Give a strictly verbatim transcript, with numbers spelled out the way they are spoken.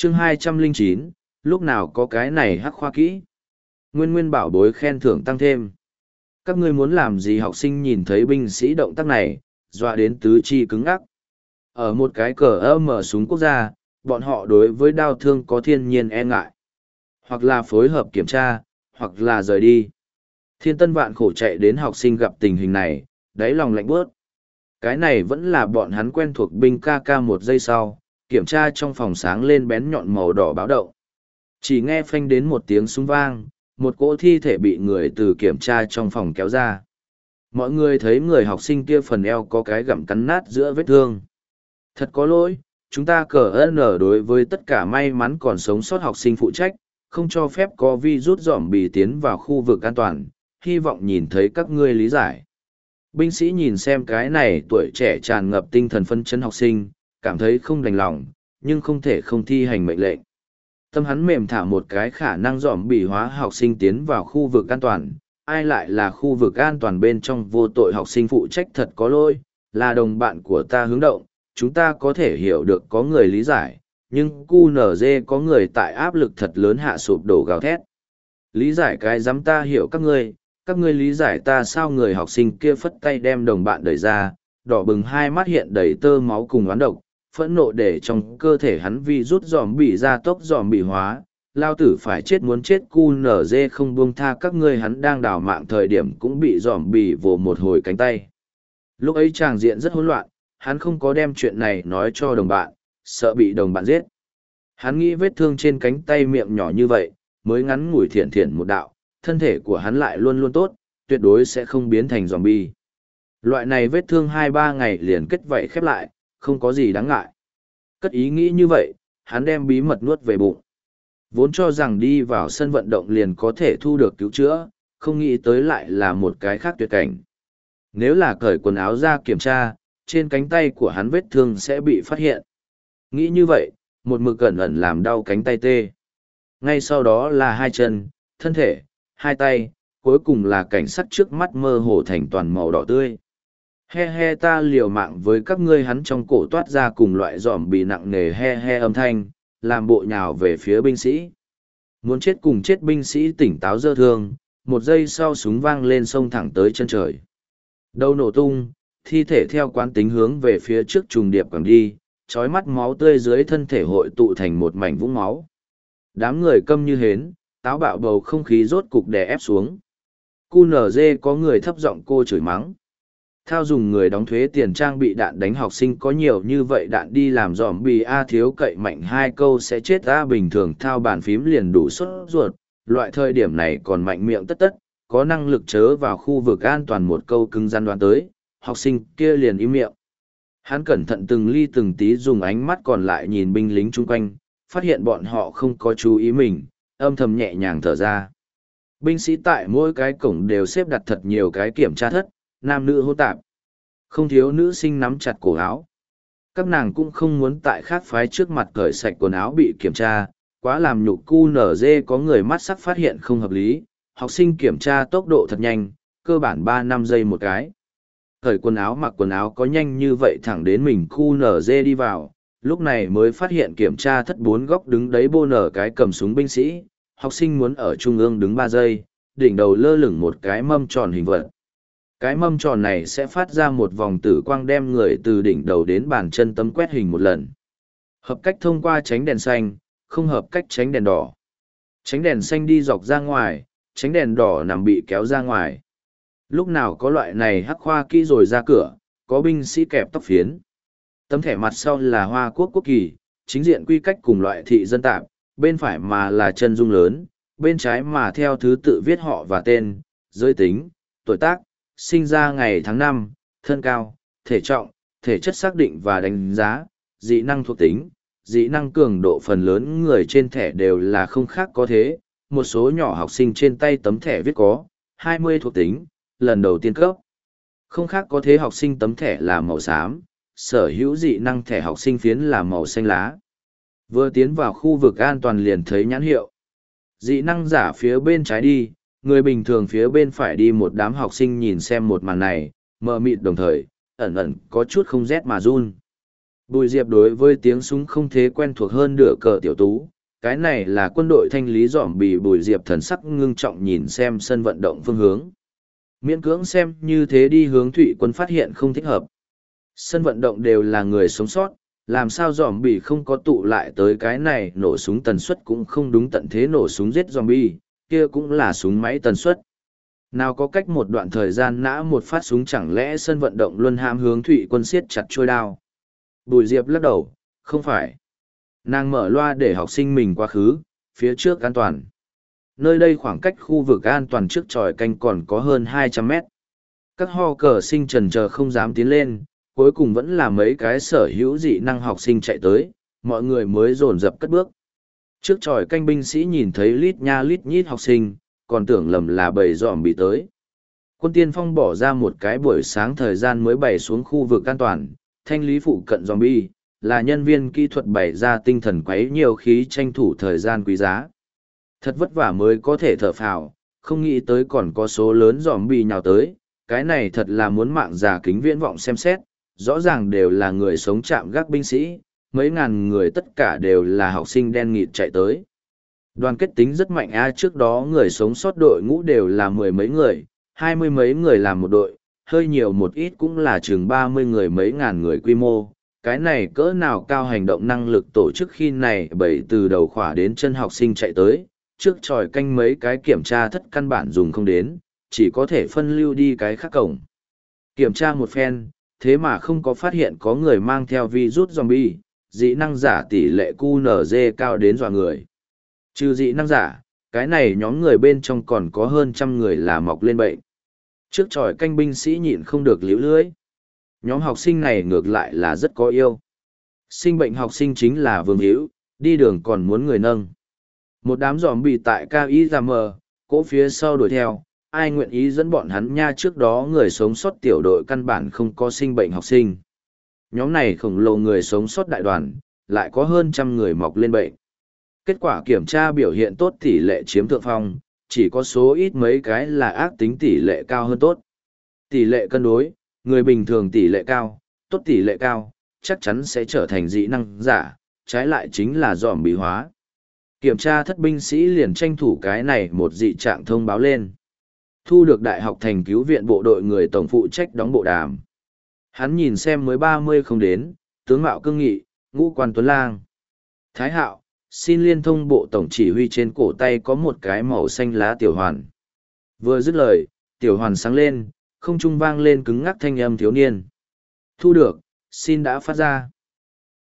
chương hai trăm lẻ chín, lúc nào có cái này hắc khoa kỹ. Nguyên nguyên bảo bối khen thưởng tăng thêm. Các ngươi muốn làm gì? Học sinh nhìn thấy binh sĩ động tác này, dọa đến tứ chi cứng ngắc. Ở một cái cờ ơ mở súng quốc gia, bọn họ đối với đao thương có thiên nhiên e ngại. Hoặc là phối hợp kiểm tra, hoặc là rời đi. Thiên tân vạn khổ chạy đến học sinh gặp tình hình này, đáy lòng lạnh bớt. Cái này vẫn là bọn hắn quen thuộc binh ca ca một giây sau, kiểm tra trong phòng sáng lên bén nhọn màu đỏ báo động. Chỉ nghe phanh đến một tiếng súng vang, một cỗ thi thể bị người từ kiểm tra trong phòng kéo ra. Mọi người thấy người học sinh kia phần eo có cái gặm cắn nát giữa vết thương. Thật có lỗi, chúng ta cờ ơn ở đối với tất cả may mắn còn sống sót học sinh phụ trách, không cho phép có virus dòm bì tiến vào khu vực an toàn, hy vọng nhìn thấy các ngươi lý giải. Binh sĩ nhìn xem cái này tuổi trẻ tràn ngập tinh thần phân chấn học sinh, cảm thấy không đành lòng, nhưng không thể không thi hành mệnh lệnh. Tâm hắn mềm thả một cái khả năng dòm bì hóa học sinh tiến vào khu vực an toàn, ai lại là khu vực an toàn bên trong vô tội học sinh phụ trách. Thật có lỗi, là đồng bạn của ta hướng động, chúng ta có thể hiểu được có người lý giải, nhưng cu nở dê có người tại áp lực thật lớn hạ sụp đổ gào thét. Lý giải cái dám, ta hiểu các ngươi, các ngươi lý giải ta sao? Người học sinh kia phất tay đem đồng bạn đẩy ra, đỏ bừng hai mắt hiện đầy tơ máu cùng oán độc, phẫn nộ để trong cơ thể hắn vi rút dòm bị ra tốc dòm bị hóa, lao tử phải chết muốn chết. Cu nở dê không buông tha các ngươi. Hắn đang đào mạng thời điểm cũng bị dòm bị vồ một hồi cánh tay. Lúc ấy tràng diện rất hỗn loạn, hắn không có đem chuyện này nói cho đồng bạn, sợ bị đồng bạn giết. Hắn nghĩ vết thương trên cánh tay miệng nhỏ như vậy, mới ngắn ngủi thiện thiện một đạo, thân thể của hắn lại luôn luôn tốt, tuyệt đối sẽ không biến thành zombie. Loại này vết thương hai ba ngày liền kết vảy khép lại, không có gì đáng ngại. Cất ý nghĩ như vậy, hắn đem bí mật nuốt về bụng. Vốn cho rằng đi vào sân vận động liền có thể thu được cứu chữa, không nghĩ tới lại là một cái khác tuyệt cảnh. Nếu là cởi quần áo ra kiểm tra, trên cánh tay của hắn vết thương sẽ bị phát hiện. Nghĩ như vậy, một mực cẩn ẩn làm đau cánh tay tê. Ngay sau đó là hai chân, thân thể, hai tay, cuối cùng là cảnh sắc trước mắt mơ hồ thành toàn màu đỏ tươi. He he, ta liều mạng với các ngươi. Hắn trong cổ toát ra cùng loại dòm bị nặng nề he he âm thanh, làm bộ nhào về phía binh sĩ. Muốn chết cùng chết. Binh sĩ tỉnh táo giơ thương, một giây sau súng vang lên xông thẳng tới chân trời. Đầu nổ tung, thi thể theo quán tính hướng về phía trước trùng điệp quẳng đi, trói mắt máu tươi dưới thân thể hội tụ thành một mảnh vũng máu. Đám người câm như hến, táo bạo bầu không khí rốt cục đè ép xuống. cu nở dê có người thấp giọng cô chửi mắng. Thao dùng người đóng thuế tiền trang bị đạn đánh học sinh có nhiều như vậy đạn đi làm dòm bì a thiếu cậy mạnh hai câu sẽ chết a. Bình thường thao bàn phím liền đủ sốt ruột, loại thời điểm này còn mạnh miệng tất tất, có năng lực chớ vào khu vực an toàn một câu cứng rắn đoán tới, học sinh kia liền im miệng. Hắn cẩn thận từng ly từng tí dùng ánh mắt còn lại nhìn binh lính chung quanh, phát hiện bọn họ không có chú ý mình, âm thầm nhẹ nhàng thở ra. Binh sĩ tại mỗi cái cổng đều xếp đặt thật nhiều cái kiểm tra thất, nam nữ hỗn tạp. Không thiếu nữ sinh nắm chặt cổ áo. Các nàng cũng không muốn tại khác phái trước mặt cởi sạch quần áo bị kiểm tra, quá làm nhục. cu nở dê có người mắt sắc phát hiện không hợp lý, học sinh kiểm tra tốc độ thật nhanh, cơ bản ba năm giây một cái. Cởi quần áo mặc quần áo có nhanh như vậy thẳng đến mình. cu nở dê đi vào, lúc này mới phát hiện kiểm tra thất bốn góc đứng đấy bô nở cái cầm súng binh sĩ, học sinh muốn ở trung ương đứng ba giây, đỉnh đầu lơ lửng một cái mâm tròn hình vật. Cái mâm tròn này sẽ phát ra một vòng tử quang đem người từ đỉnh đầu đến bàn chân tấm quét hình một lần. Hợp cách thông qua tránh đèn xanh, không hợp cách tránh đèn đỏ. Tránh đèn xanh đi dọc ra ngoài, tránh đèn đỏ nằm bị kéo ra ngoài. Lúc nào có loại này hắc khoa kỹ rồi ra cửa, có binh sĩ kẹp tóc phiến. Tấm thẻ mặt sau là Hoa Quốc quốc kỳ, chính diện quy cách cùng loại thị dân tạp, bên phải mà là chân dung lớn, bên trái mà theo thứ tự viết họ và tên, giới tính, tuổi tác, sinh ra ngày tháng năm, thân cao, thể trọng, thể chất xác định và đánh giá, dị năng thuộc tính, dị năng cường độ. Phần lớn người trên thẻ đều là không khác có thế, một số nhỏ học sinh trên tay tấm thẻ viết có hai mươi thuộc tính, lần đầu tiên cấp. Không khác có thế học sinh tấm thẻ là màu xám, sở hữu dị năng thẻ học sinh phiến là màu xanh lá. Vừa tiến vào khu vực an toàn liền thấy nhãn hiệu. Dị năng giả phía bên trái đi, người bình thường phía bên phải đi. Một đám học sinh nhìn xem một màn này, mờ mịt đồng thời, ẩn ẩn có chút không rét mà run. Bùi Diệp đối với tiếng súng không thế quen thuộc hơn đửa cờ tiểu tú, cái này là quân đội thanh lý dòm bị. Bùi Diệp thần sắc ngưng trọng nhìn xem sân vận động phương hướng. Miễn cưỡng xem như thế đi hướng Thụy Quân phát hiện không thích hợp. Sân vận động đều là người sống sót, làm sao dòm bị không có tụ lại tới cái này, nổ súng tần suất cũng không đúng, tận thế nổ súng giết dòm bi, kia cũng là súng máy tần suất. Nào có cách một đoạn thời gian nã một phát súng, chẳng lẽ sân vận động luân ham hướng Thụy Quân siết chặt trôi đao. Bùi Diệp lắc đầu, không phải. Nàng mở loa để học sinh mình quá khứ, phía trước an toàn. Nơi đây khoảng cách khu vực an toàn trước tròi canh còn có hơn hai trăm mét. Các ho cờ sinh trần chờ không dám tiến lên, cuối cùng vẫn là mấy cái sở hữu dị năng học sinh chạy tới, mọi người mới dồn dập cất bước. Trước tròi canh binh sĩ nhìn thấy lít nha lít nhít học sinh, còn tưởng lầm là bầy dòm bị tới. Quân tiên phong bỏ ra một cái buổi sáng thời gian mới bày xuống khu vực an toàn, thanh lý phụ cận zombie, là nhân viên kỹ thuật bày ra tinh thần quấy nhiều khí tranh thủ thời gian quý giá. Thật vất vả mới có thể thở phào, không nghĩ tới còn có số lớn zombie nhào tới, cái này thật là muốn mạng giả kính viễn vọng xem xét, rõ ràng đều là người sống chạm gác binh sĩ, mấy ngàn người tất cả đều là học sinh đen nghịt chạy tới. Đoàn kết tính rất mạnh a, trước đó người sống sót đội ngũ đều là mười mấy người, hai mươi mấy người làm một đội, hơi nhiều một ít cũng là chừng ba mươi người, mấy ngàn người quy mô. Cái này cỡ nào cao hành động năng lực tổ chức, khi này bảy từ đầu khỏa đến chân học sinh chạy tới, trước tròi canh mấy cái kiểm tra thất căn bản dùng không đến, chỉ có thể phân lưu đi cái khác cổng. Kiểm tra một phen, thế mà không có phát hiện có người mang theo virus zombie, dị năng giả tỷ lệ Q N Z cao đến dọa người. Trừ dị năng giả, cái này nhóm người bên trong còn có hơn trăm người là mọc lên bệnh. Trước tròi canh binh sĩ nhịn không được liễu lưới. Nhóm học sinh này ngược lại là rất có yêu. Sinh bệnh học sinh chính là vương hữu, đi đường còn muốn người nâng. Một đám giòm bị tại cao y ra mờ, cỗ phía sau đuổi theo, ai nguyện ý dẫn bọn hắn nha, trước đó người sống sót tiểu đội căn bản không có sinh bệnh học sinh. Nhóm này khổng lồ người sống sót đại đoàn, lại có hơn trăm người mọc lên bệnh. Kết quả kiểm tra biểu hiện tốt, tỷ lệ chiếm thượng phong, chỉ có số ít mấy cái là ác tính, tỷ lệ cao hơn tốt. Tỷ lệ cân đối, người bình thường tỷ lệ cao, tốt tỷ lệ cao, chắc chắn sẽ trở thành dị năng giả, trái lại chính là dòm bị hóa. Kiểm tra thất binh sĩ liền tranh thủ cái này một dị trạng thông báo lên. Thu được đại học thành cứu viện bộ đội người tổng phụ trách đóng bộ đàm. Hắn nhìn xem mới ba mươi không đến, tướng mạo cương nghị, ngũ quan tuấn lang. Thái Hạo, xin liên thông bộ tổng chỉ huy, trên cổ tay có một cái màu xanh lá tiểu hoàn. Vừa dứt lời, tiểu hoàn sáng lên, không trung vang lên cứng ngắc thanh âm thiếu niên. Thu được, xin đã phát ra.